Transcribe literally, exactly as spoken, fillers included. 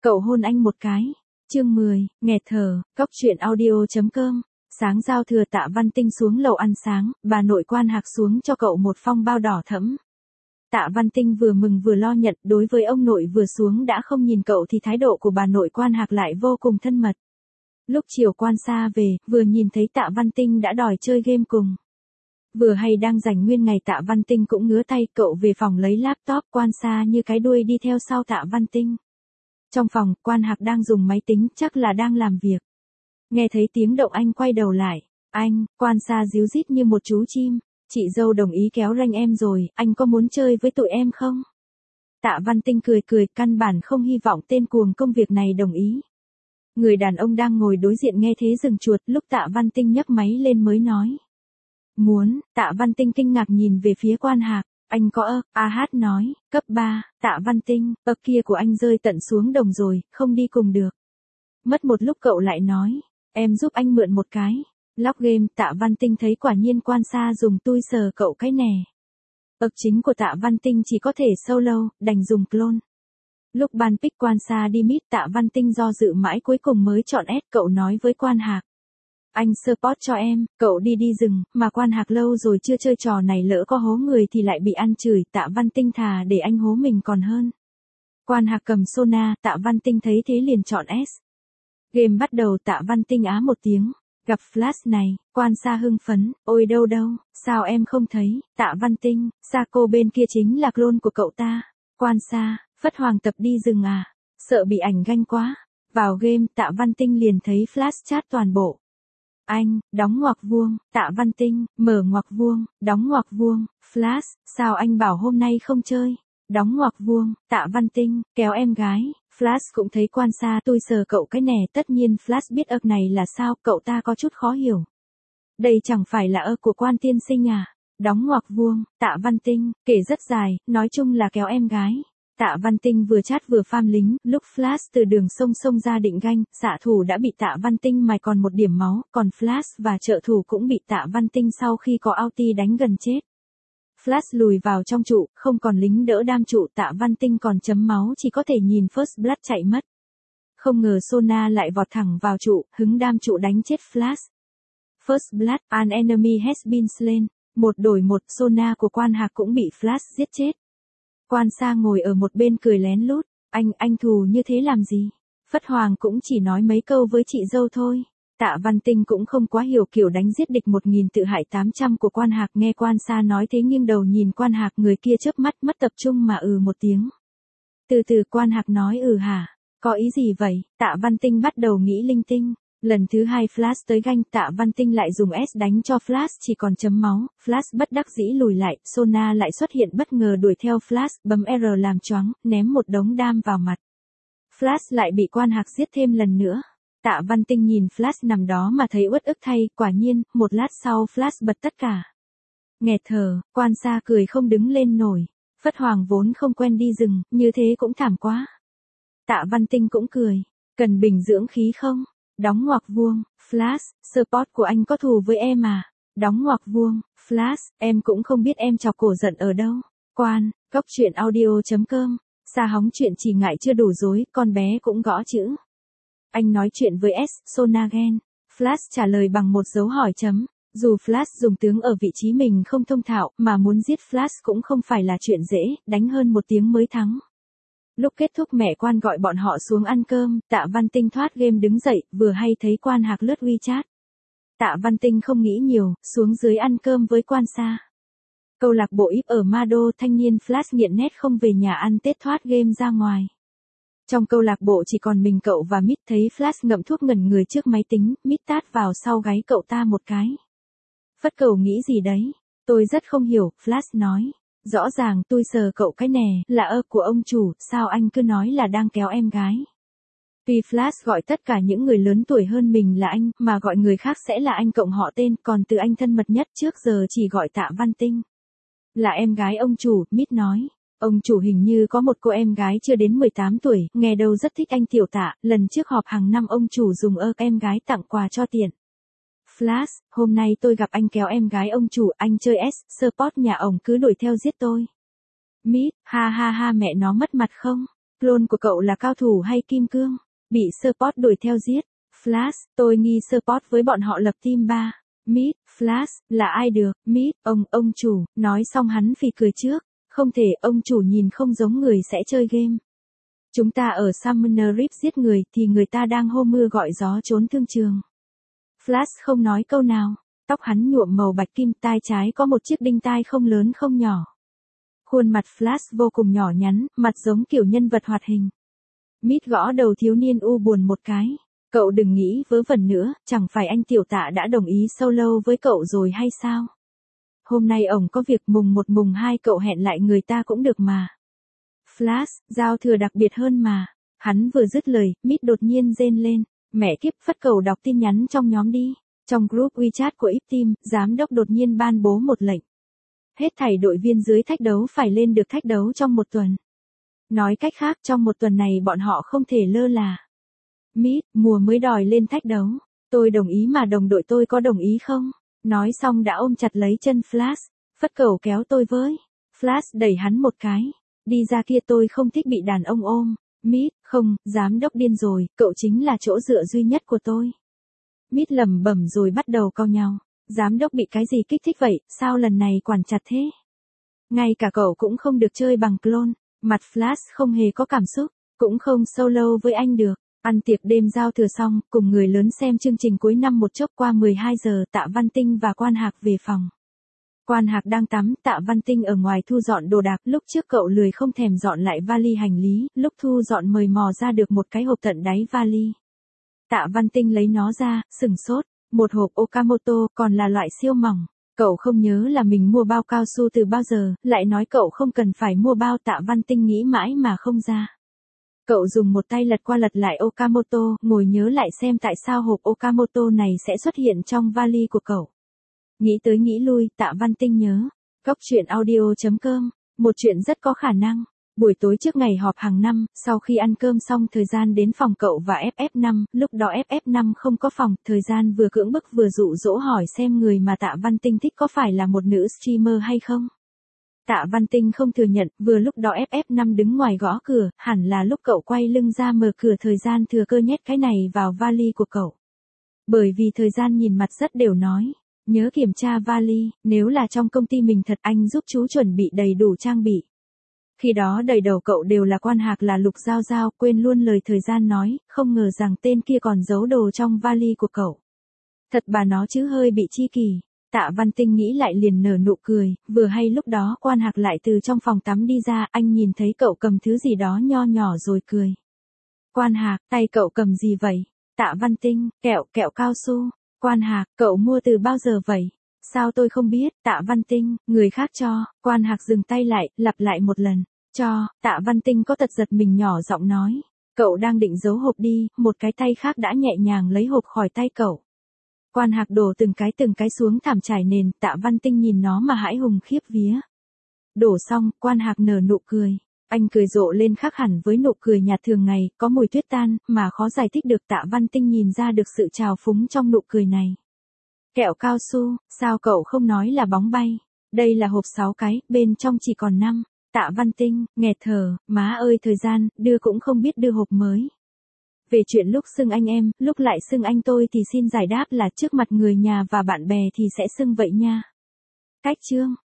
Cậu hôn anh một cái. Chương mười, nghẹt thở, cóc truyện audio.com. Sáng giao thừa Tạ Văn Tinh xuống lầu ăn sáng, bà nội Quan Hạc xuống cho cậu một phong bao đỏ thẫm. Tạ Văn Tinh vừa mừng vừa lo nhận, đối với ông nội vừa xuống đã không nhìn cậu thì thái độ của bà nội Quan Hạc lại vô cùng thân mật. Lúc chiều Quan Sa về, vừa nhìn thấy Tạ Văn Tinh đã đòi chơi game cùng. Vừa hay đang rảnh nguyên ngày Tạ Văn Tinh cũng ngứa tay, cậu về phòng lấy laptop, Quan Sa như cái đuôi đi theo sau Tạ Văn Tinh. Trong phòng, Quan Hạc đang dùng máy tính, chắc là đang làm việc. Nghe thấy tiếng động anh quay đầu lại. Anh, Quan Sa díu dít như một chú chim. Chị dâu đồng ý kéo ranh em rồi, anh có muốn chơi với tụi em không? Tạ Văn Tinh cười cười, căn bản không hy vọng tên cuồng công việc này đồng ý. Người đàn ông đang ngồi đối diện nghe thế dừng chuột, lúc Tạ Văn Tinh nhấc máy lên mới nói. Muốn, Tạ Văn Tinh kinh ngạc nhìn về phía Quan Hạc. Anh có ơ, A Hát nói, cấp ba, Tạ Văn Tinh, ơ kia của anh rơi tận xuống đồng rồi, không đi cùng được. Mất một lúc cậu lại nói, em giúp anh mượn một cái. Log game, Tạ Văn Tinh thấy quả nhiên Quan Sa dùng tui sờ cậu cái nè. Ơ chính của Tạ Văn Tinh chỉ có thể solo, đành dùng clone. Lúc ban pick Quan Sa đi meet, Tạ Văn Tinh do dự mãi cuối cùng mới chọn S, cậu nói với Quan Hạc. Anh support cho em, cậu đi đi rừng, mà Quan Hạc lâu rồi chưa chơi trò này, lỡ có hố người thì lại bị ăn chửi, Tạ Văn Tinh thà để anh hố mình còn hơn. Quan Hạc cầm Sona, Tạ Văn Tinh thấy thế liền chọn S. Game bắt đầu, Tạ Văn Tinh á một tiếng, gặp flash này, Quan Sa hưng phấn, ôi đâu đâu, sao em không thấy, Tạ Văn Tinh, Sako bên kia chính là clone của cậu ta. Quan Sa, Phất Hoàng tập đi rừng à, sợ bị ảnh ganh quá. Vào game, Tạ Văn Tinh liền thấy flash chat toàn bộ. Anh, đóng ngoặc vuông, Tạ Văn Tinh, mở ngoặc vuông, đóng ngoặc vuông, flash, sao anh bảo hôm nay không chơi, đóng ngoặc vuông, Tạ Văn Tinh, kéo em gái, flash cũng thấy Quan Sa tôi sờ cậu cái nè, tất nhiên flash biết ơ này là sao, cậu ta có chút khó hiểu. Đây chẳng phải là ơ của Quan tiên sinh à, đóng ngoặc vuông, Tạ Văn Tinh, kể rất dài, nói chung là kéo em gái. Tạ Văn Tinh vừa chat vừa farm lính, lúc Flash từ đường sông sông ra định ganh, xạ thủ đã bị Tạ Văn Tinh mài còn một điểm máu, còn Flash và trợ thủ cũng bị Tạ Văn Tinh sau khi có ulti đánh gần chết. Flash lùi vào trong trụ, không còn lính đỡ đam trụ, Tạ Văn Tinh còn chấm máu, chỉ có thể nhìn First Blood chạy mất. Không ngờ Sona lại vọt thẳng vào trụ, hứng đam trụ đánh chết Flash. First Blood, an enemy has been slain. Một đổi một, Sona của Quan Hạc cũng bị Flash giết chết. Quan Sa ngồi ở một bên cười lén lút, anh, anh thù như thế làm gì? Phất Hoàng cũng chỉ nói mấy câu với chị dâu thôi. Tạ Văn Tinh cũng không quá hiểu kiểu đánh giết địch một nghìn tự hại tám trăm của Quan Hạc, nghe Quan Sa nói thế nghiêng đầu nhìn Quan Hạc, người kia chớp mắt mất tập trung mà ừ một tiếng. Từ từ Quan Hạc nói ừ hả, có ý gì vậy? Tạ Văn Tinh bắt đầu nghĩ linh tinh. Lần thứ hai Flash tới ganh, Tạ Văn Tinh lại dùng S đánh cho Flash chỉ còn chấm máu, Flash bất đắc dĩ lùi lại, Sona lại xuất hiện bất ngờ đuổi theo Flash, bấm R làm choáng, ném một đống đam vào mặt. Flash lại bị Quan Hạc giết thêm lần nữa. Tạ Văn Tinh nhìn Flash nằm đó mà thấy uất ức thay, quả nhiên, một lát sau Flash bật tất cả. Nghẹt thở, Quan Sa cười không đứng lên nổi. Phất Hoàng vốn không quen đi rừng, như thế cũng thảm quá. Tạ Văn Tinh cũng cười, cần bình dưỡng khí không? Đóng ngoặc vuông, Flash, support của anh có thù với em à? Đóng ngoặc vuông, Flash, em cũng không biết em chọc cổ giận ở đâu. Quan, cóc truyện audio.com, Sa hóng chuyện chỉ ngại chưa đủ dối, con bé cũng gõ chữ. Anh nói chuyện với S, Sonagen. Flash trả lời bằng một dấu hỏi chấm. Dù Flash dùng tướng ở vị trí mình không thông thạo, mà muốn giết Flash cũng không phải là chuyện dễ, đánh hơn một tiếng mới thắng. Lúc kết thúc mẹ Quan gọi bọn họ xuống ăn cơm, Tạ Văn Tinh thoát game đứng dậy, vừa hay thấy Quan Hạc lướt WeChat. Tạ Văn Tinh không nghĩ nhiều, xuống dưới ăn cơm với Quan Sa. Câu lạc bộ íp ở Mado, thanh niên Flash nghiện net không về nhà ăn Tết thoát game ra ngoài. Trong câu lạc bộ chỉ còn mình cậu và Mít, thấy Flash ngậm thuốc ngẩn người trước máy tính, Mít tát vào sau gáy cậu ta một cái. Phất Cầu nghĩ gì đấy? Tôi rất không hiểu, Flash nói. Rõ ràng tôi sờ cậu cái nè, là ơ của ông chủ, sao anh cứ nói là đang kéo em gái. Vì Flash gọi tất cả những người lớn tuổi hơn mình là anh, mà gọi người khác sẽ là anh cộng họ tên, còn từ anh thân mật nhất trước giờ chỉ gọi Tạ Văn Tinh. Là em gái ông chủ, Mít nói. Ông chủ hình như có một cô em gái chưa đến mười tám tuổi, nghe đâu rất thích anh tiểu Tạ, lần trước họp hàng năm ông chủ dùng ơ em gái tặng quà cho tiện. Flash, hôm nay tôi gặp anh kéo em gái ông chủ, anh chơi S, support nhà ổng cứ đuổi theo giết tôi. Mít, ha ha ha mẹ nó mất mặt không? Clone của cậu là cao thủ hay kim cương? Bị support đuổi theo giết. Flash, tôi nghi support với bọn họ lập team ba. Mid, Flash, là ai được? Mid, ông, ông chủ, nói xong hắn phì cười trước. Không thể, ông chủ nhìn không giống người sẽ chơi game. Chúng ta ở Summoner Rift giết người thì người ta đang hô mưa gọi gió trốn thương trường. Flash không nói câu nào. Tóc hắn nhuộm màu bạch kim, tai trái có một chiếc đinh tai không lớn không nhỏ. Khuôn mặt Flash vô cùng nhỏ nhắn, mặt giống kiểu nhân vật hoạt hình. Mid gõ đầu thiếu niên u buồn một cái. Cậu đừng nghĩ vớ vẩn nữa, chẳng phải anh tiểu tạ đã đồng ý solo với cậu rồi hay sao? Hôm nay ổng có việc mùng một mùng hai cậu hẹn lại người ta cũng được mà. Flash, giao thừa đặc biệt hơn mà. Hắn vừa dứt lời, Mid đột nhiên rên lên. Mẹ kiếp, phất cầu đọc tin nhắn trong nhóm đi. Trong group WeChat của ích team, giám đốc đột nhiên ban bố một lệnh. Hết thảy đội viên dưới thách đấu phải lên được thách đấu trong một tuần. Nói cách khác, trong một tuần này bọn họ không thể lơ là. Mid, mùa mới đòi lên thách đấu. Tôi đồng ý mà đồng đội tôi có đồng ý không? Nói xong đã ôm chặt lấy chân Flash. Phất cầu kéo tôi với. Flash đẩy hắn một cái. Đi ra kia, tôi không thích bị đàn ông ôm. Mid, không, giám đốc điên rồi, cậu chính là chỗ dựa duy nhất của tôi. Mid lẩm bẩm rồi bắt đầu cau nhau. Giám đốc bị cái gì kích thích vậy, sao lần này quản chặt thế? Ngay cả cậu cũng không được chơi bằng clone. Mặt Flash không hề có cảm xúc, cũng không solo với anh được. Ăn tiệc đêm giao thừa xong, cùng người lớn xem chương trình cuối năm một chốc qua mười hai giờ, Tạ Văn Tinh và Quan Hạc về phòng. Quan Hạc đang tắm, Tạ Văn Tinh ở ngoài thu dọn đồ đạc, lúc trước cậu lười không thèm dọn lại vali hành lý, lúc thu dọn mời mò ra được một cái hộp tận đáy vali. Tạ Văn Tinh lấy nó ra, sừng sốt, một hộp Okamoto, còn là loại siêu mỏng. Cậu không nhớ là mình mua bao cao su từ bao giờ, lại nói cậu không cần phải mua bao. Tạ Văn Tinh nghĩ mãi mà không ra. Cậu dùng một tay lật qua lật lại Okamoto, ngồi nhớ lại xem tại sao hộp Okamoto này sẽ xuất hiện trong vali của cậu. Nghĩ tới nghĩ lui, Tạ Văn Tinh nhớ. Góc truyện audio chấm com, một chuyện rất có khả năng. Buổi tối trước ngày họp hàng năm, sau khi ăn cơm xong thời gian đến phòng cậu và ép ép năm, lúc đó ép ép năm không có phòng, thời gian vừa cưỡng bức vừa dụ dỗ hỏi xem người mà Tạ Văn Tinh thích có phải là một nữ streamer hay không. Tạ Văn Tinh không thừa nhận, vừa lúc đó ép ép năm đứng ngoài gõ cửa, hẳn là lúc cậu quay lưng ra mở cửa, thời gian thừa cơ nhét cái này vào vali của cậu. Bởi vì thời gian nhìn mặt rất đều nói, nhớ kiểm tra vali, nếu là trong công ty mình thật anh giúp chú chuẩn bị đầy đủ trang bị. Khi đó đầy đầu cậu đều là Quan Hạc là Lục Giao Giao, quên luôn lời thời gian nói, không ngờ rằng tên kia còn giấu đồ trong vali của cậu. Thật bà nó chứ, hơi bị chi kỳ. Tạ Văn Tinh nghĩ lại liền nở nụ cười, vừa hay lúc đó Quan Hạc lại từ trong phòng tắm đi ra, anh nhìn thấy cậu cầm thứ gì đó nho nhỏ rồi cười. Quan Hạc, tay cậu cầm gì vậy? Tạ Văn Tinh, kẹo, kẹo cao su. Quan Hạc, cậu mua từ bao giờ vậy? Sao tôi không biết? Tạ Văn Tinh, người khác cho. Quan Hạc dừng tay lại, lặp lại một lần. Cho. Tạ Văn Tinh có tật giật mình nhỏ giọng nói. Cậu đang định giấu hộp đi, một cái tay khác đã nhẹ nhàng lấy hộp khỏi tay cậu. Quan Hạc đổ từng cái từng cái xuống thảm trải nền, Tạ Văn Tinh nhìn nó mà hãi hùng khiếp vía. Đổ xong, Quan Hạc nở nụ cười. Anh cười rộ lên khác hẳn với nụ cười nhạt thường ngày, có mùi tuyết tan, mà khó giải thích được. Tạ Văn Tinh nhìn ra được sự trào phúng trong nụ cười này. Kẹo cao su, sao cậu không nói là bóng bay? Đây là hộp sáu cái, bên trong chỉ còn năm. Tạ Văn Tinh, nghẹt thở, má ơi thời gian, đưa cũng không biết đưa hộp mới. Về chuyện lúc xưng anh em, lúc lại xưng anh tôi thì xin giải đáp là trước mặt người nhà và bạn bè thì sẽ xưng vậy nha. Cách chương.